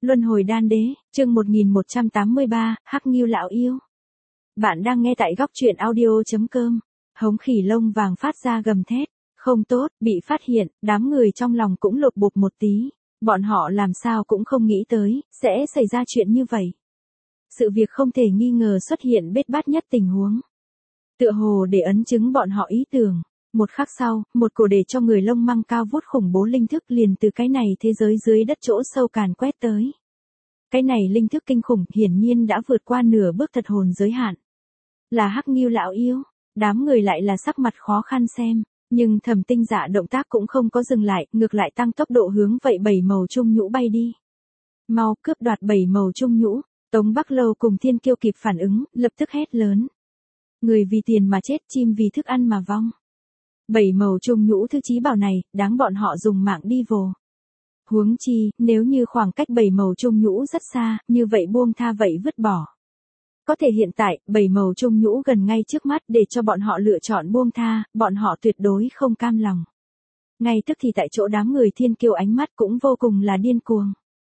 Luân hồi đan đế, chương 1183, Hắc Ngưu lão yêu. Bạn đang nghe tại góc truyện audio.com. Hống khỉ lông vàng phát ra gầm thét. Không tốt, bị phát hiện, đám người trong lòng cũng lột bột một tí. Bọn họ làm sao cũng không nghĩ tới, sẽ xảy ra chuyện như vậy. Sự việc không thể nghi ngờ xuất hiện bết bát nhất tình huống. Tựa hồ để ấn chứng bọn họ ý tưởng. Một khắc sau, một cổ để cho người lông măng cao vút khủng bố linh thức liền từ cái này thế giới dưới đất chỗ sâu càn quét tới. Cái này linh thức kinh khủng hiển nhiên đã vượt qua nửa bước thật hồn giới hạn. Là Hắc Ngưu lão yêu, đám người lại là sắc mặt khó khăn xem, nhưng Thẩm Tinh Dạ động tác cũng không có dừng lại, ngược lại tăng tốc độ hướng vậy 7 màu trung nhũ bay đi. Mau cướp đoạt 7 màu trung nhũ, Tống Bắc Lâu cùng Thiên Kiêu kịp phản ứng, lập tức hét lớn. Người vì tiền mà chết, chim vì thức ăn mà vong. 7 màu trung nhũ thứ chí bảo này, đáng bọn họ dùng mạng đi vồ. Huống chi, nếu như khoảng cách 7 màu trung nhũ rất xa, như vậy buông tha vậy vứt bỏ. Có thể hiện tại, 7 màu trung nhũ gần ngay trước mắt để cho bọn họ lựa chọn buông tha, bọn họ tuyệt đối không cam lòng. Ngay tức thì tại chỗ đám người Thiên Kiêu ánh mắt cũng vô cùng là điên cuồng.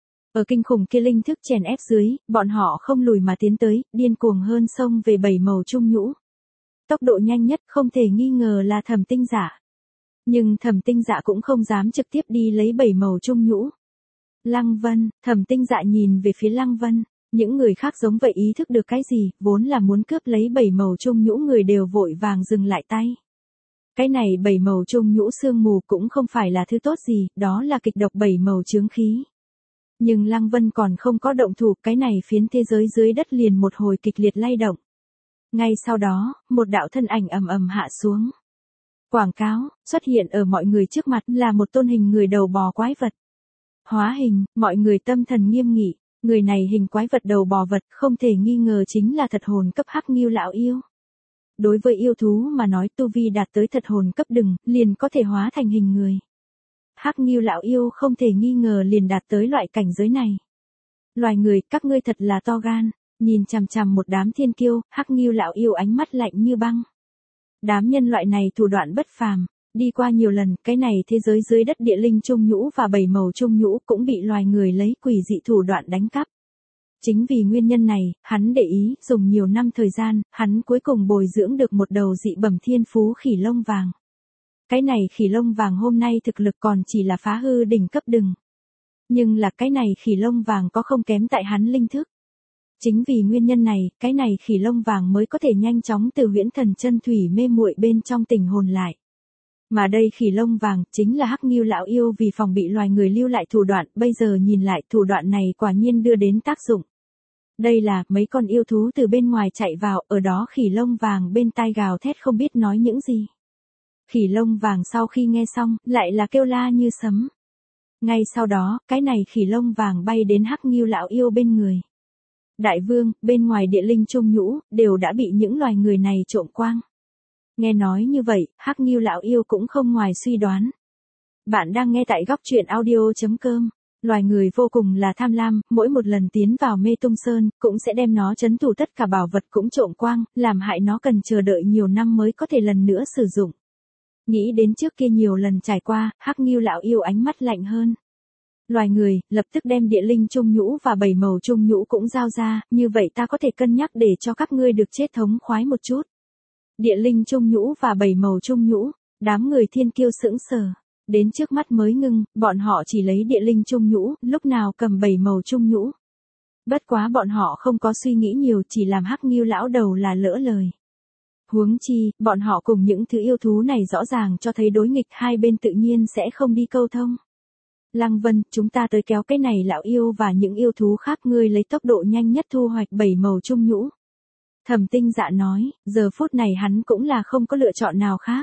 Ở kinh khủng kia linh thức chèn ép dưới, bọn họ không lùi mà tiến tới, điên cuồng hơn xông về 7 màu trung nhũ. Tốc độ nhanh nhất không thể nghi ngờ là Thẩm Tinh Dạ. Nhưng Thẩm Tinh Dạ cũng không dám trực tiếp đi lấy 7 màu trung nhũ. Lăng Vân, Thẩm Tinh Dạ nhìn về phía Lăng Vân, những người khác giống vậy ý thức được cái gì, vốn là muốn cướp lấy 7 màu trung nhũ người đều vội vàng dừng lại tay. Cái này 7 màu trung nhũ sương mù cũng không phải là thứ tốt gì, đó là kịch độc 7 màu chướng khí. Nhưng Lăng Vân còn không có động thủ, cái này phiến thế giới dưới đất liền một hồi kịch liệt lay động. Ngay sau đó, một đạo thân ảnh ầm ầm hạ xuống. Quảng cáo, xuất hiện ở mọi người trước mặt là một tôn hình người đầu bò quái vật. Hóa hình, mọi người tâm thần nghiêm nghị, người này hình quái vật đầu bò vật không thể nghi ngờ chính là thật hồn cấp Hắc Ngưu lão yêu. Đối với yêu thú mà nói tu vi đạt tới thật hồn cấp đừng, liền có thể hóa thành hình người. Hắc Ngưu lão yêu không thể nghi ngờ liền đạt tới loại cảnh giới này. Loài người, các ngươi thật là to gan. Nhìn chằm chằm một đám Thiên Kiêu, Hắc Ngưu lão yêu ánh mắt lạnh như băng. Đám nhân loại này thủ đoạn bất phàm, đi qua nhiều lần, cái này thế giới dưới đất địa linh trung nhũ và 7 màu trung nhũ cũng bị loài người lấy quỷ dị thủ đoạn đánh cắp. Chính vì nguyên nhân này, hắn để ý, dùng nhiều năm thời gian, hắn cuối cùng bồi dưỡng được một đầu dị bẩm thiên phú khỉ lông vàng. Cái này khỉ lông vàng hôm nay thực lực còn chỉ là phá hư đỉnh cấp đừng. Nhưng là cái này khỉ lông vàng có không kém tại hắn linh thức. Chính vì nguyên nhân này, cái này khỉ lông vàng mới có thể nhanh chóng từ huyễn thần chân thủy mê muội bên trong tỉnh hồn lại. Mà đây khỉ lông vàng chính là Hắc Ngưu lão yêu vì phòng bị loài người lưu lại thủ đoạn, bây giờ nhìn lại thủ đoạn này quả nhiên đưa đến tác dụng. Đây là mấy con yêu thú từ bên ngoài chạy vào, ở đó khỉ lông vàng bên tai gào thét không biết nói những gì. Khỉ lông vàng sau khi nghe xong, lại là kêu la như sấm. Ngay sau đó, cái này khỉ lông vàng bay đến Hắc Ngưu lão yêu bên người. Đại vương, bên ngoài địa linh trung nhũ, đều đã bị những loài người này trộm quang. Nghe nói như vậy, Hắc Ngưu lão yêu cũng không ngoài suy đoán. Bạn đang nghe tại góc truyện audio.com. Loài người vô cùng là tham lam, mỗi một lần tiến vào mê tung sơn, cũng sẽ đem nó trấn thủ tất cả bảo vật cũng trộm quang, làm hại nó cần chờ đợi nhiều năm mới có thể lần nữa sử dụng. Nghĩ đến trước kia nhiều lần trải qua, Hắc Ngưu lão yêu ánh mắt lạnh hơn. Loài người, lập tức đem địa linh trung nhũ và 7 màu trung nhũ cũng giao ra, như vậy ta có thể cân nhắc để cho các ngươi được chết thống khoái một chút. Địa linh trung nhũ và 7 màu trung nhũ, đám người Thiên Kiêu sững sờ, đến trước mắt mới ngưng, bọn họ chỉ lấy địa linh trung nhũ, lúc nào cầm 7 màu trung nhũ. Bất quá bọn họ không có suy nghĩ nhiều, chỉ làm Hắc Ngưu lão đầu là lỡ lời. Huống chi, bọn họ cùng những thứ yêu thú này rõ ràng cho thấy đối nghịch, hai bên tự nhiên sẽ không đi câu thông. Lăng Vân, chúng ta tới kéo cái này lão yêu và những yêu thú khác, ngươi lấy tốc độ nhanh nhất thu hoạch 7 màu trung nhũ. Thẩm Tinh Dạ nói, giờ phút này hắn cũng là không có lựa chọn nào khác.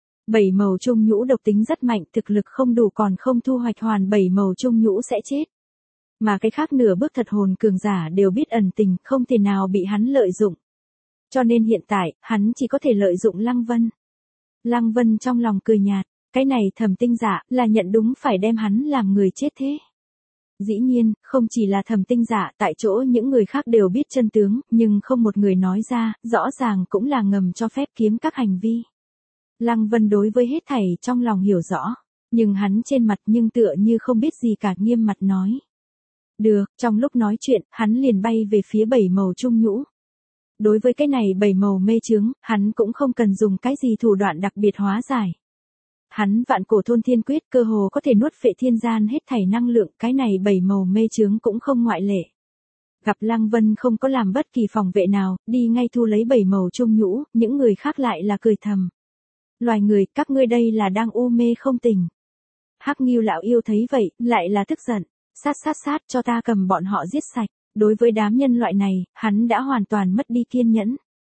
7 màu trung nhũ độc tính rất mạnh, thực lực không đủ còn không thu hoạch hoàn 7 màu trung nhũ sẽ chết. Mà cái khác nửa bước thật hồn cường giả đều biết ẩn tình, không thể nào bị hắn lợi dụng. Cho nên hiện tại, hắn chỉ có thể lợi dụng Lăng Vân. Lăng Vân trong lòng cười nhạt. Cái này Thẩm Tinh Dạ là nhận đúng phải đem hắn làm người chết thế. Dĩ nhiên, không chỉ là Thẩm Tinh Dạ, tại chỗ những người khác đều biết chân tướng, nhưng không một người nói ra, rõ ràng cũng là ngầm cho phép kiếm các hành vi. Lăng Vân đối với hết thảy trong lòng hiểu rõ, nhưng hắn trên mặt nhưng tựa như không biết gì cả, nghiêm mặt nói. Được, trong lúc nói chuyện, hắn liền bay về phía 7 màu trung nhũ. Đối với cái này 7 màu mê chướng, hắn cũng không cần dùng cái gì thủ đoạn đặc biệt hóa giải. Hắn vạn cổ thôn thiên quyết cơ hồ có thể nuốt phệ thiên gian hết thảy năng lượng, cái này 7 màu mê chướng cũng không ngoại lệ. Gặp Lăng Vân không có làm bất kỳ phòng vệ nào, đi ngay thu lấy 7 màu trung nhũ, những người khác lại là cười thầm. Loài người, các ngươi đây là đang u mê không tỉnh. Hắc Ngưu lão yêu thấy vậy, lại là tức giận. Sát cho ta cầm bọn họ giết sạch. Đối với đám nhân loại này, hắn đã hoàn toàn mất đi kiên nhẫn.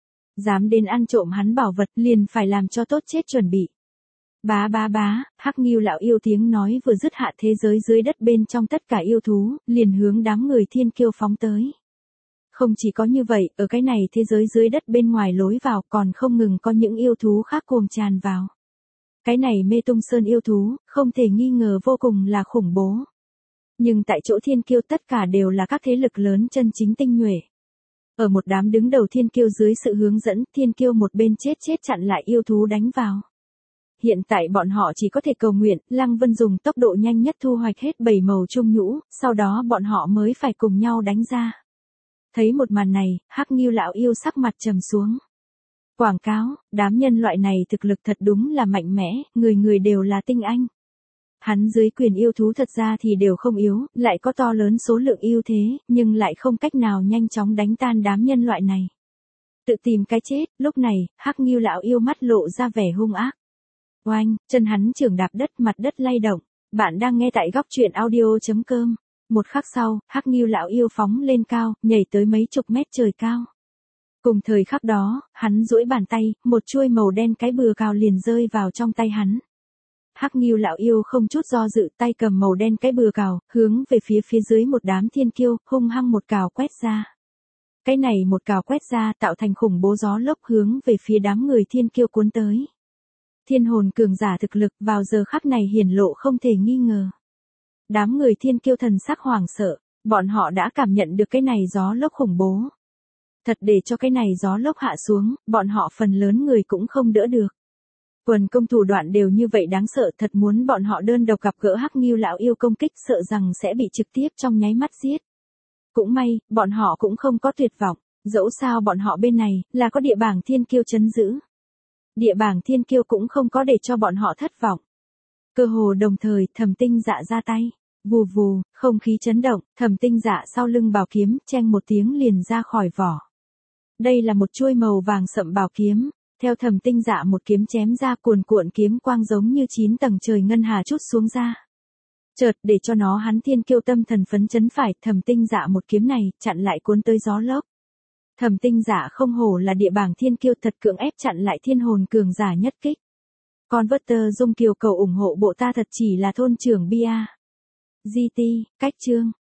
Dám đến ăn trộm hắn bảo vật liền phải làm cho tốt chết chuẩn bị. Bá, Hắc Ngưu lão yêu tiếng nói vừa dứt hạ, thế giới dưới đất bên trong tất cả yêu thú, liền hướng đám người thiên kiêu phóng tới. Không chỉ có như vậy, ở cái này thế giới dưới đất bên ngoài lối vào còn không ngừng có những yêu thú khác cuồng tràn vào. Cái này Mê Tung Sơn yêu thú, không thể nghi ngờ vô cùng là khủng bố. Nhưng tại chỗ thiên kiêu tất cả đều là các thế lực lớn chân chính tinh nhuệ. Ở một đám đứng đầu thiên kiêu dưới sự hướng dẫn, thiên kiêu một bên chết chặn lại yêu thú đánh vào. Hiện tại bọn họ chỉ có thể cầu nguyện, Lăng Vân dùng tốc độ nhanh nhất thu hoạch hết 7 màu trung nhũ, sau đó bọn họ mới phải cùng nhau đánh ra. Thấy một màn này, Hắc Ngưu lão yêu sắc mặt trầm xuống. Quảng cáo, đám nhân loại này thực lực thật đúng là mạnh mẽ, người đều là tinh anh. Hắn dưới quyền yêu thú thật ra thì đều không yếu, lại có to lớn số lượng ưu thế, nhưng lại không cách nào nhanh chóng đánh tan đám nhân loại này. Tự tìm cái chết, lúc này, Hắc Ngưu lão yêu mắt lộ ra vẻ hung ác. Oanh, chân hắn chưởng đạp đất, mặt đất lay động. Bạn đang nghe tại góc truyện audio.com. Một khắc sau, Hắc Ngưu lão yêu phóng lên cao, nhảy tới mấy chục mét trời cao. Cùng thời khắc đó, hắn duỗi bàn tay, một chuôi màu đen cái bừa cào liền rơi vào trong tay hắn. Hắc Ngưu lão yêu không chút do dự, tay cầm màu đen cái bừa cào, hướng về phía dưới một đám thiên kiêu, hung hăng một cào quét ra. Cái này một cào quét ra tạo thành khủng bố gió lốc hướng về phía đám người thiên kiêu cuốn tới. Thiên hồn cường giả thực lực vào giờ khắc này hiển lộ không thể nghi ngờ. Đám người thiên kiêu thần sắc hoảng sợ, bọn họ đã cảm nhận được cái này gió lốc khủng bố. Thật để cho cái này gió lốc hạ xuống, bọn họ phần lớn người cũng không đỡ được. Quần công thủ đoạn đều như vậy đáng sợ, thật muốn bọn họ đơn độc gặp gỡ Hắc Ngưu lão yêu công kích sợ rằng sẽ bị trực tiếp trong nháy mắt giết. Cũng may, bọn họ cũng không có tuyệt vọng, dẫu sao bọn họ bên này, là có địa bảng thiên kiêu trấn giữ. Địa bảng thiên kiêu cũng không có để cho bọn họ thất vọng. Cơ hồ đồng thời, Thẩm Tinh Dạ ra tay. Vù vù, không khí chấn động, Thẩm Tinh Dạ sau lưng bảo kiếm, cheng một tiếng liền ra khỏi vỏ. Đây là một chuôi màu vàng sậm bảo kiếm, theo Thẩm Tinh Dạ một kiếm chém ra, cuồn kiếm quang giống như 9 tầng trời ngân hà trút xuống ra. Chợt để cho hắn thiên kiêu tâm thần phấn chấn phải, Thẩm Tinh Dạ một kiếm này, chặn lại cuốn tới gió lốc. Thẩm Tinh Dạ không hổ là địa bảng thiên kiêu, thật cưỡng ép chặn lại thiên hồn cường giả nhất kích. Converter Dung Kiều cầu ủng hộ bộ ta thật chỉ là thôn trưởng bia. GT, cách chương.